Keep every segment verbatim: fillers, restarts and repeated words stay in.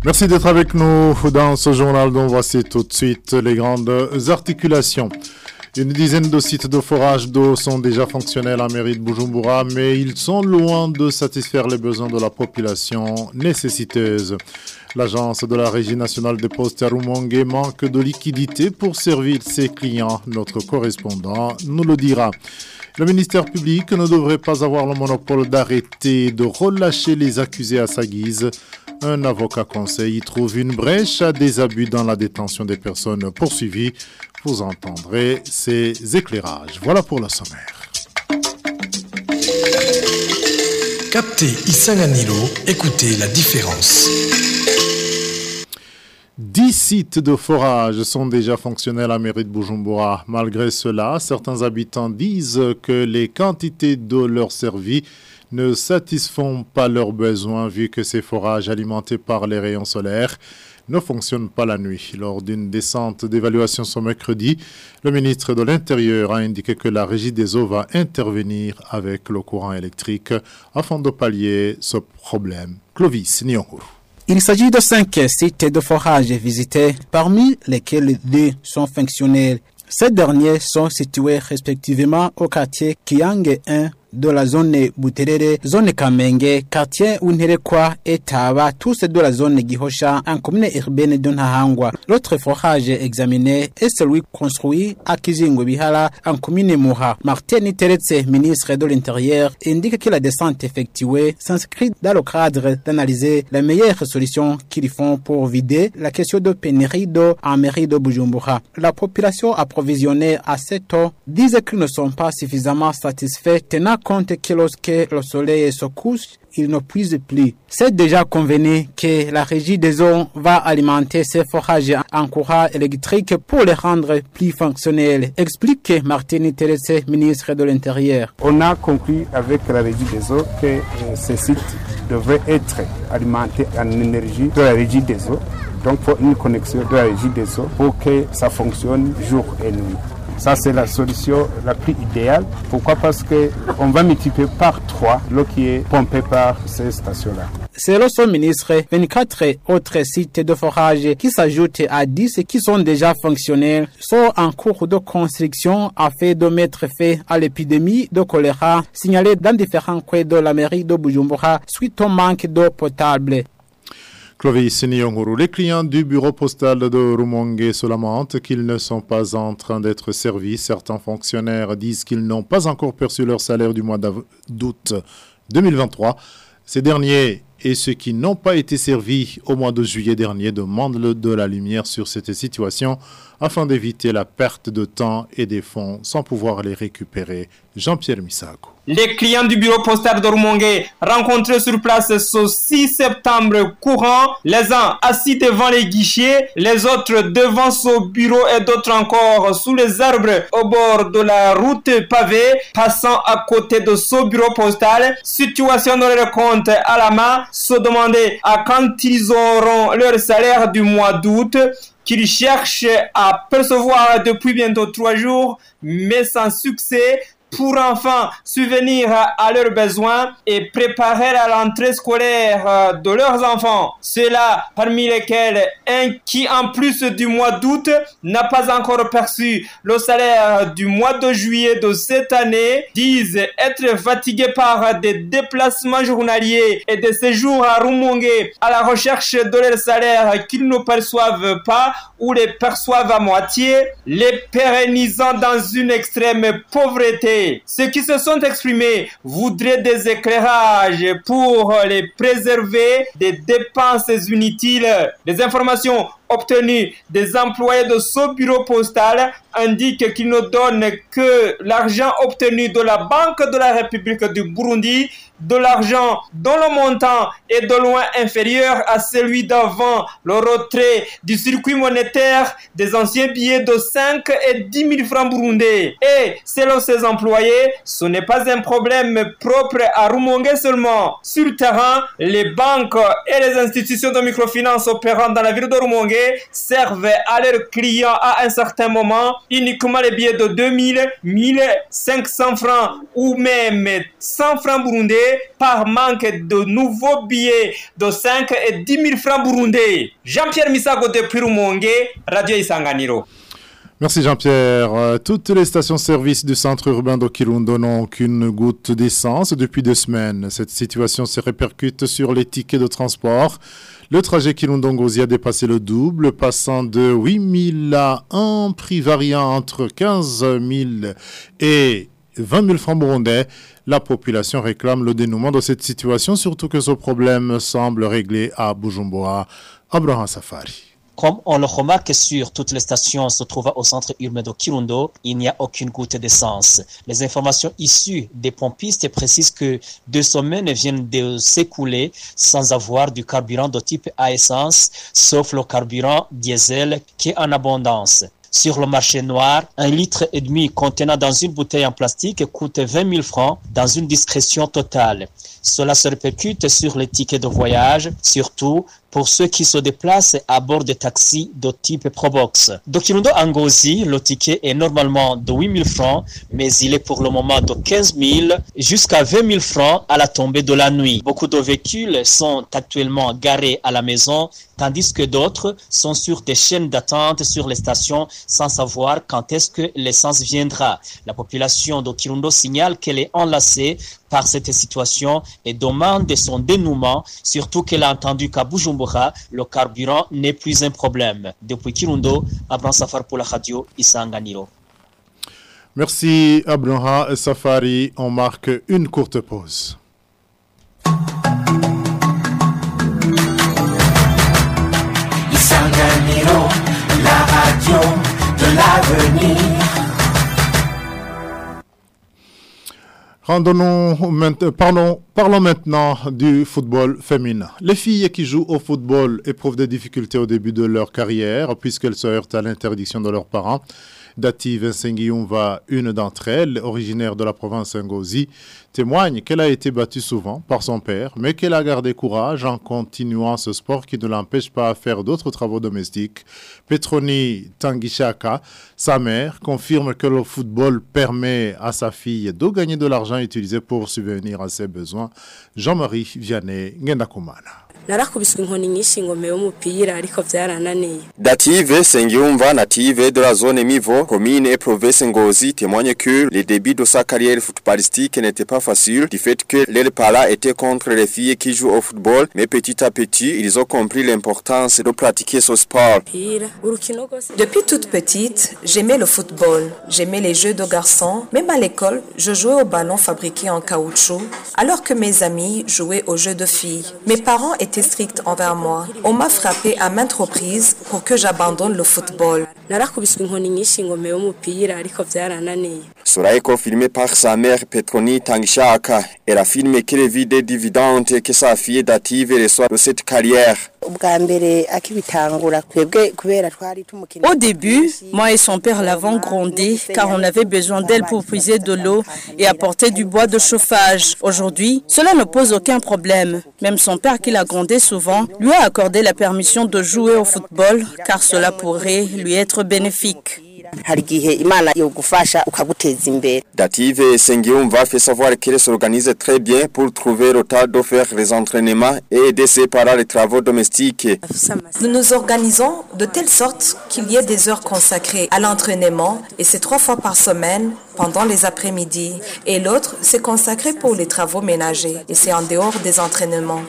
Merci d'être avec nous dans ce journal dont voici tout de suite les grandes articulations. Une dizaine de sites de forage d'eau sont déjà fonctionnels en mairie de Bujumbura, mais ils sont loin de satisfaire les besoins de la population nécessiteuse. L'agence de la Régie nationale des postes à Rumongue manque de liquidité pour servir ses clients. Notre correspondant nous le dira. Le ministère public ne devrait pas avoir le monopole d'arrêter et de relâcher les accusés à sa guise. Un avocat conseil y trouve une brèche à des abus dans la détention des personnes poursuivies. Vous entendrez ces éclairages. Voilà pour le sommaire. Captez Isanganilo, écoutez la différence. Dix sites de forage sont déjà fonctionnels à mairie de Bujumbura. Malgré cela, certains habitants disent que les quantités d'eau leur servies ne satisfont pas leurs besoins vu que ces forages alimentés par les rayons solaires ne fonctionnent pas la nuit. Lors d'une descente d'évaluation ce mercredi, le ministre de l'Intérieur a indiqué que la Régie des eaux va intervenir avec le courant électrique afin de pallier ce problème. Clovis Nyonguru. Il s'agit de cinq sites de forage visités, parmi lesquels deux sont fonctionnels. Ces derniers sont situés respectivement au quartier Kiange un de la zone Buterere, zone Kamenge, quartier Unherekwa et Taba, tous de la zone Gihosha, en commune urbaine de Nahangwa. L'autre forage examiné est celui construit à Kizingo Bihala, en commune Moha. Martin Teretse, ministre de l'Intérieur, indique que la descente effectuée s'inscrit dans le cadre d'analyser la meilleure solution qu'ils font pour vider la question de pénurie d'eau en mairie de Bujumbura. La population approvisionnée à cette eau disent qu'ils ne sont pas suffisamment satisfaits tenant compte que lorsque le soleil se couche, il ne puise plus. C'est déjà convenu que la Régie des eaux va alimenter ces forages en courant électrique pour les rendre plus fonctionnels, explique Martine Terese, ministre de l'Intérieur. On a conclu avec la Régie des eaux que euh, ces sites devraient être alimentés en énergie de la Régie des eaux. Donc, il faut une connexion de la Régie des eaux pour que ça fonctionne jour et nuit. Ça, c'est la solution la plus idéale. Pourquoi? Parce qu'on va multiplier par trois l'eau qui est pompée par ces stations-là. Selon son ministre, vingt-quatre autres sites de forage qui s'ajoutent à dix qui sont déjà fonctionnels sont en cours de construction afin de mettre fin à l'épidémie de choléra signalée dans différents coins de la mairie de Bujumbura suite au manque d'eau potable. Clovis Nyonguru. Les clients du bureau postal de Rumongue se lamentent qu'ils ne sont pas en train d'être servis. Certains fonctionnaires disent qu'ils n'ont pas encore perçu leur salaire du mois d'août deux mille vingt-trois. Ces derniers et ceux qui n'ont pas été servis au mois de juillet dernier demandent de la lumière sur cette situation afin d'éviter la perte de temps et des fonds sans pouvoir les récupérer. Jean-Pierre Misago. Les clients du bureau postal de Rumongue rencontrés sur place ce six septembre courant, les uns assis devant les guichets, les autres devant ce bureau et d'autres encore sous les arbres au bord de la route pavée, passant à côté de ce bureau postal, situation de leur compte à la main, se demander à quand ils auront leur salaire du mois d'août, qu'ils cherchent à percevoir depuis bientôt trois jours, mais sans succès, pour enfin subvenir à leurs besoins et préparer la rentrée scolaire de leurs enfants. Ceux-là, parmi lesquels un qui, en plus du mois d'août, n'a pas encore perçu le salaire du mois de juillet de cette année, disent être fatigués par des déplacements journaliers et des séjours à Rumongue à la recherche de leur salaire qu'ils ne perçoivent pas ou les perçoivent à moitié, les pérennisant dans une extrême pauvreté. Ceux qui se sont exprimés voudraient des éclairages pour les préserver des dépenses inutiles. Les informations obtenues des employés de ce bureau postal indiquent qu'ils ne donnent que l'argent obtenu de la Banque de la République du Burundi, de l'argent dont le montant est de loin inférieur à celui d'avant le retrait du circuit monétaire des anciens billets de cinq et dix mille francs burundais. Et selon ces employés, ce n'est pas un problème propre à Rumongue seulement. Sur le terrain, les banques et les institutions de microfinance opérant dans la ville de Rumongue Rumongue servent à leurs clients à un certain moment uniquement les billets de deux mille, mille cinq cents francs ou même cent francs burundais par manque de nouveaux billets de cinq et dix mille francs burundais. Jean-Pierre Misago depuis Rumongue, Radio Isanganiro. Merci Jean-Pierre. Euh, toutes les stations-service du centre urbain de Kirundo n'ont qu'une goutte d'essence depuis deux semaines. Cette situation se répercute sur les tickets de transport. Le trajet Kirundo-Ngozi a dépassé le double, passant de huit mille à un prix variant entre quinze mille et vingt mille francs burundais. La population réclame le dénouement de cette situation, surtout que ce problème semble réglé à Bujumbura. Abraham Safari. Comme on le remarque sur toutes les stations se trouvant au centre urbain de Kirundo, il n'y a aucune goutte d'essence. Les informations issues des pompistes précisent que deux semaines viennent de s'écouler sans avoir du carburant de type à essence, sauf le carburant diesel qui est en abondance. Sur le marché noir, un litre et demi contenant dans une bouteille en plastique coûte vingt mille francs dans une discrétion totale. Cela se répercute sur les tickets de voyage, surtout pour ceux qui se déplacent à bord de taxis de type Probox. De Kirundo à Ngozi, le ticket est normalement de huit mille francs, mais il est pour le moment de quinze mille jusqu'à vingt mille francs à la tombée de la nuit. Beaucoup de véhicules sont actuellement garés à la maison, tandis que d'autres sont sur des chaînes d'attente sur les stations sans savoir quand est-ce que l'essence viendra. La population de Kirundo signale qu'elle est enlacée par cette situation et demande son dénouement, surtout qu'elle a entendu qu'à Bujumbura, le carburant n'est plus un problème. Depuis Kirundo, Abraham Safari pour la radio Isanganiro. Merci Abraham Safari. On marque une courte pause. Isanganiro, la radio de l'avenir. Rendons-nous, parlons, parlons maintenant du football féminin. Les filles qui jouent au football éprouvent des difficultés au début de leur carrière puisqu'elles se heurtent à l'interdiction de leurs parents. Dative Nsengiumva, une d'entre elles, originaire de la province Ngozi, témoigne qu'elle a été battue souvent par son père, mais qu'elle a gardé courage en continuant ce sport qui ne l'empêche pas à faire d'autres travaux domestiques. Petroni Tangishaka, sa mère, confirme que le football permet à sa fille de gagner de l'argent utilisé pour subvenir à ses besoins. Jean-Marie Vianney, Ngendakumana. narakubiswe inkoni nyinshi ngomeye umupira ariko byarananiye. Dative Sengiumva, native de la zone Mivo, commune et province Ngozi, témoigne que le début de sa carrière footballistique n'était pas facile du fait que les parents étaient contre les filles qui jouent au football, mais petit à petit, ils ont compris l'importance de pratiquer ce sport. Depuis toute petite, j'aimais le football, j'aimais les jeux de garçons, même à l'école, je jouais au ballon fabriqué en caoutchouc, alors que mes amis jouaient aux jeux de filles. Mes parents étaient strict envers moi. On m'a frappé à maintes reprises pour que j'abandonne le football. Cela est confirmé par sa mère Petroni Tangishaka. Elle affirme qu'elle vit des dividendes que sa fille Dative reçoit de cette carrière. Au début, moi et son père l'avons grondé car on avait besoin d'elle pour puiser de l'eau et apporter du bois de chauffage. Aujourd'hui, cela ne pose aucun problème. Même son père qui l'a grondé souvent lui a accordé la permission de jouer au football car cela pourrait lui être bénéfique. Dative Sengiumva fait savoir qu'elle s'organise très bien pour trouver le temps de faire les entraînements et aider ses parents les travaux domestiques. Nous nous organisons de telle sorte qu'il y ait des heures consacrées à l'entraînement et c'est trois fois par semaine pendant les après-midi. Et l'autre, c'est consacré pour les travaux ménagers et c'est en dehors des entraînements.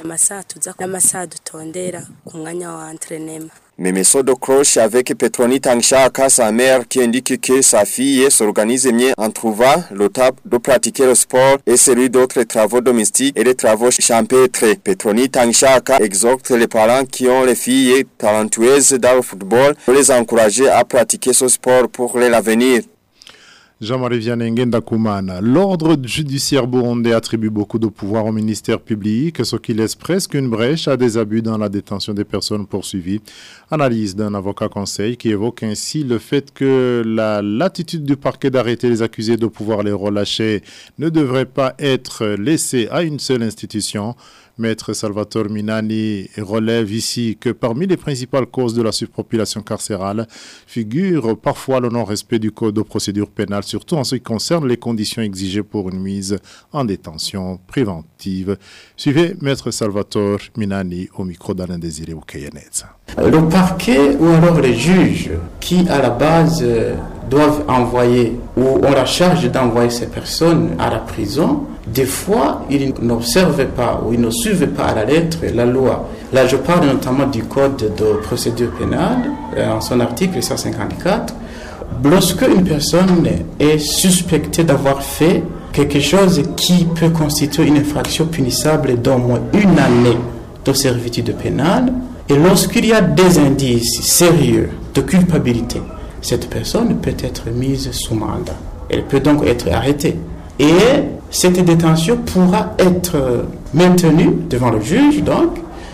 Memeso de croche avec Petroni Tangshaka, sa mère, qui indique que sa fille s'organise mieux en trouvant le temps de pratiquer le sport et celui d'autres travaux domestiques et les travaux champêtres. Petroni Tangshaka exhorte les parents qui ont les filles talentueuses dans le football de les encourager à pratiquer ce sport pour l'avenir. Jean-Marie Vianney Ngendakumana. L'ordre judiciaire burundais attribue beaucoup de pouvoir au ministère public, ce qui laisse presque une brèche à des abus dans la détention des personnes poursuivies. Analyse d'un avocat conseil qui évoque ainsi le fait que la latitude du parquet d'arrêter les accusés de pouvoir les relâcher ne devrait pas être laissée à une seule institution, Maître Salvatore Minani relève ici que parmi les principales causes de la surpopulation carcérale figure parfois le non-respect du code de procédure pénale, surtout en ce qui concerne les conditions exigées pour une mise en détention préventive. Suivez Maître Salvatore Minani au micro d'Alain Désiré Oukayaneza. Le parquet ou alors les juges qui à la base doivent envoyer ou ont la charge d'envoyer ces personnes à la prison, des fois ils n'observent pas ou ils ne suivent pas à la lettre la loi. Là je parle notamment du code de procédure pénale en son article cent cinquante-quatre. Lorsque une personne est suspectée d'avoir fait quelque chose qui peut constituer une infraction punissable d'au moins une année de servitude pénale, et lorsqu'il y a des indices sérieux de culpabilité, cette personne peut être mise sous mandat. Elle peut donc être arrêtée. Et cette détention pourra être maintenue devant le juge, donc,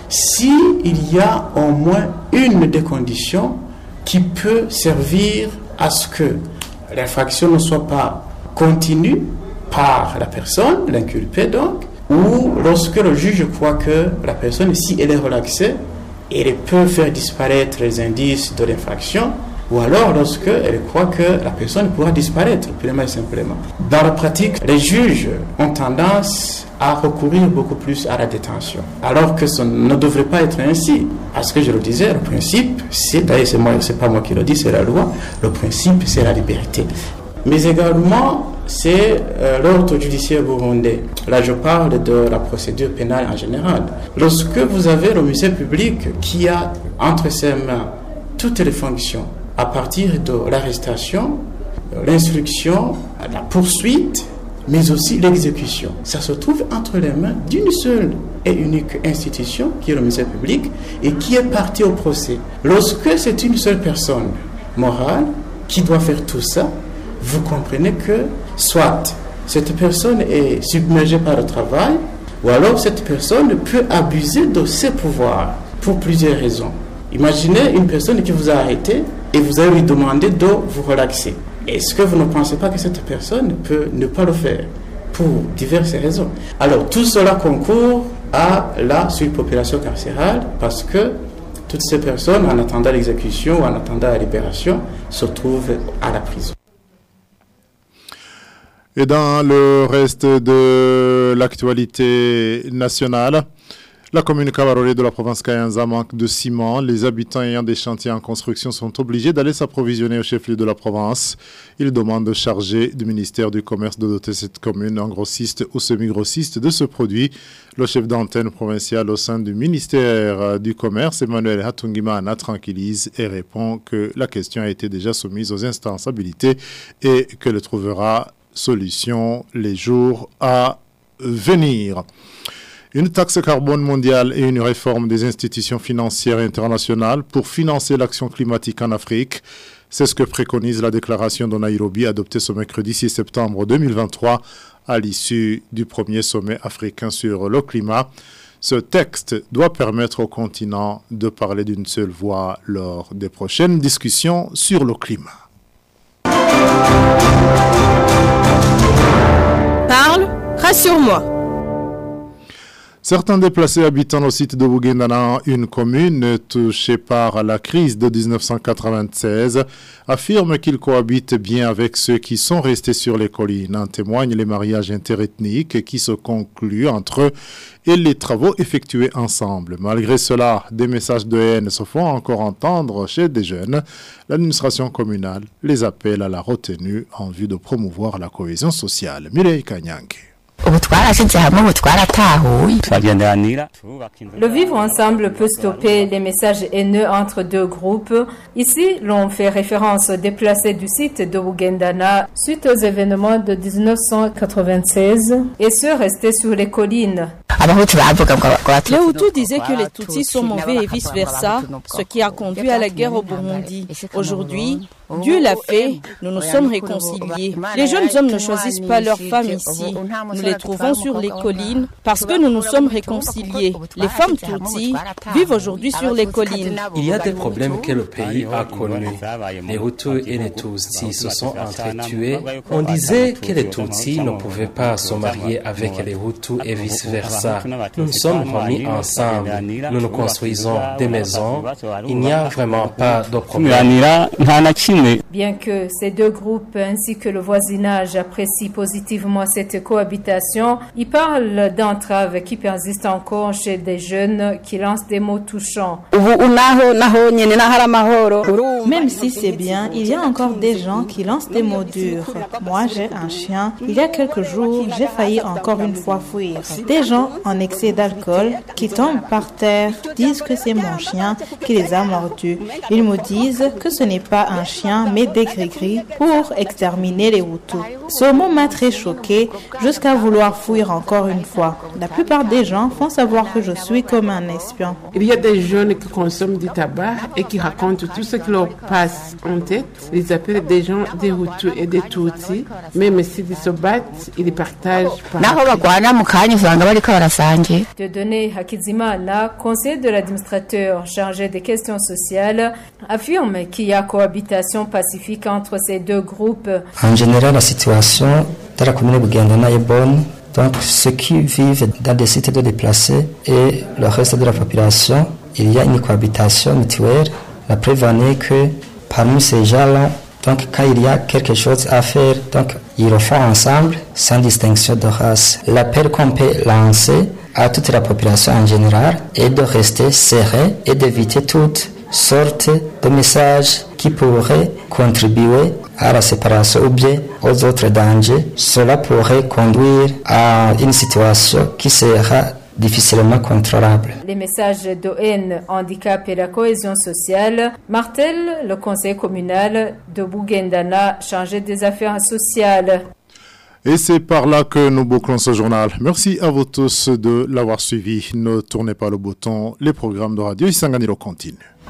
s'il y a au moins une des conditions qui peut servir à ce que l'infraction ne soit pas continue par la personne, l'inculpé donc, ou lorsque le juge croit que la personne, si elle est relaxée, elle peut faire disparaître les indices de l'infraction, ou alors lorsque elle croit que la personne pourra disparaître, purement et simplement. Dans la pratique, les juges ont tendance à recourir beaucoup plus à la détention, alors que ça ne devrait pas être ainsi. Parce que je le disais, le principe, c'est, d'ailleurs c'est, moi, c'est pas moi qui le dis, c'est la loi, le principe c'est la liberté. Mais également, c'est euh, l'ordre judiciaire burundais. Là, je parle de la procédure pénale en général. Lorsque vous avez le ministère public qui a entre ses mains toutes les fonctions, à partir de l'arrestation, l'instruction, la poursuite, mais aussi l'exécution, ça se trouve entre les mains d'une seule et unique institution, qui est le ministère public, et qui est partie au procès. Lorsque c'est une seule personne morale qui doit faire tout ça, vous comprenez que soit cette personne est submergée par le travail, ou alors cette personne peut abuser de ses pouvoirs pour plusieurs raisons. Imaginez une personne qui vous a arrêté et vous allez lui demander de vous relaxer. Est-ce que vous ne pensez pas que cette personne peut ne pas le faire pour diverses raisons? Alors tout cela concourt à la surpopulation carcérale parce que toutes ces personnes, en attendant l'exécution ou en attendant la libération, se trouvent à la prison. Et dans le reste de l'actualité nationale, la commune Kabarore de la province Kayanza manque de ciment. Les habitants ayant des chantiers en construction sont obligés d'aller s'approvisionner au chef-lieu de la province. Ils demandent au chargé du ministère du Commerce de doter cette commune en grossiste ou semi-grossiste de ce produit. Le chef d'antenne provincial au sein du ministère du Commerce, Emmanuel Hatungimana, tranquillise et répond que la question a été déjà soumise aux instances habilitées et qu'elle trouvera solution les jours à venir. Une taxe carbone mondiale et une réforme des institutions financières internationales pour financer l'action climatique en Afrique. C'est ce que préconise la déclaration de Nairobi adoptée ce mercredi six septembre deux mille vingt-trois à l'issue du premier sommet africain sur le climat. Ce texte doit permettre au continent de parler d'une seule voix lors des prochaines discussions sur le climat. Parle, rassure-moi. Certains déplacés habitant au site de Bouguendana, une commune touchée par la crise de dix-neuf cent quatre-vingt-seize, affirment qu'ils cohabitent bien avec ceux qui sont restés sur les collines. En témoignent les mariages interethniques qui se concluent entre eux et les travaux effectués ensemble. Malgré cela, des messages de haine se font encore entendre chez des jeunes. L'administration communale les appelle à la retenue en vue de promouvoir la cohésion sociale. Mireille Kanyange. Le vivre ensemble peut stopper les messages haineux entre deux groupes. Ici, l'on fait référence aux déplacés du site de Bouguendana suite aux événements de dix-neuf cent quatre-vingt-seize et ceux restés sur les collines. Les Hutus disaient que les Tutsis sont mauvais et vice-versa, ce qui a conduit à la guerre au Burundi. Aujourd'hui, Dieu l'a fait, nous nous sommes réconciliés. Les jeunes hommes ne choisissent pas leurs femmes ici. Nous les trouvons sur les collines parce que nous nous sommes réconciliés. Les femmes Tutsis vivent aujourd'hui sur les collines. Il y a des problèmes que le pays a connus. Les Hutus et les Tutsis se sont entretués. On disait que les Tutsis ne pouvaient pas se marier avec les Hutus et vice-versa. ça. Nous nous sommes remis ensemble. Nous nous construisons des maisons. Il n'y a vraiment pas de problème. Bien que ces deux groupes ainsi que le voisinage apprécient positivement cette cohabitation, ils parlent d'entraves qui persistent encore chez des jeunes qui lancent des mots touchants. Même si c'est bien, il y a encore des gens qui lancent des mots durs. Moi, j'ai un chien. Il y a quelques jours, j'ai failli encore une fois fuir. Des gens en excès d'alcool qui tombent par terre disent que c'est mon chien qui les a mordus. Ils me disent que ce n'est pas un chien, mais des gris-gris pour exterminer les Hutus. Ce mot m'a très choqué jusqu'à vouloir fuir encore une fois. La plupart des gens font savoir que je suis comme un espion. Il y a des jeunes qui consomment du tabac et qui racontent tout ce qui leur passe en tête. Ils appellent des gens des Hutus et des Tutsis. Même s'ils se battent, ils partagent par... Dieudonné Hakizimana, conseiller de l'administrateur chargé des questions sociales, affirme qu'il y a cohabitation pacifique entre ces deux groupes. En général, la situation dans la commune de Bugendana est bonne. Donc, ceux qui vivent dans des sites de déplacés et le reste de la population, il y a une cohabitation mutuelle. La preuve en est que parmi ces gens-là, donc quand il y a quelque chose à faire, donc ils le font ensemble sans distinction de race. L'appel qu'on peut lancer à toute la population en général est de rester serré et d'éviter toutes sortes de messages qui pourraient contribuer à la séparation ou bien aux autres dangers. Cela pourrait conduire à une situation qui sera difficilement contrôlable. Les messages de haine, handicap et la cohésion sociale, martèle le conseil communal de Bugendana, chargé des affaires sociales. Et c'est par là que nous bouclons ce journal. Merci à vous tous de l'avoir suivi. Ne tournez pas le bouton, les programmes de Radio Isanganiro continuent.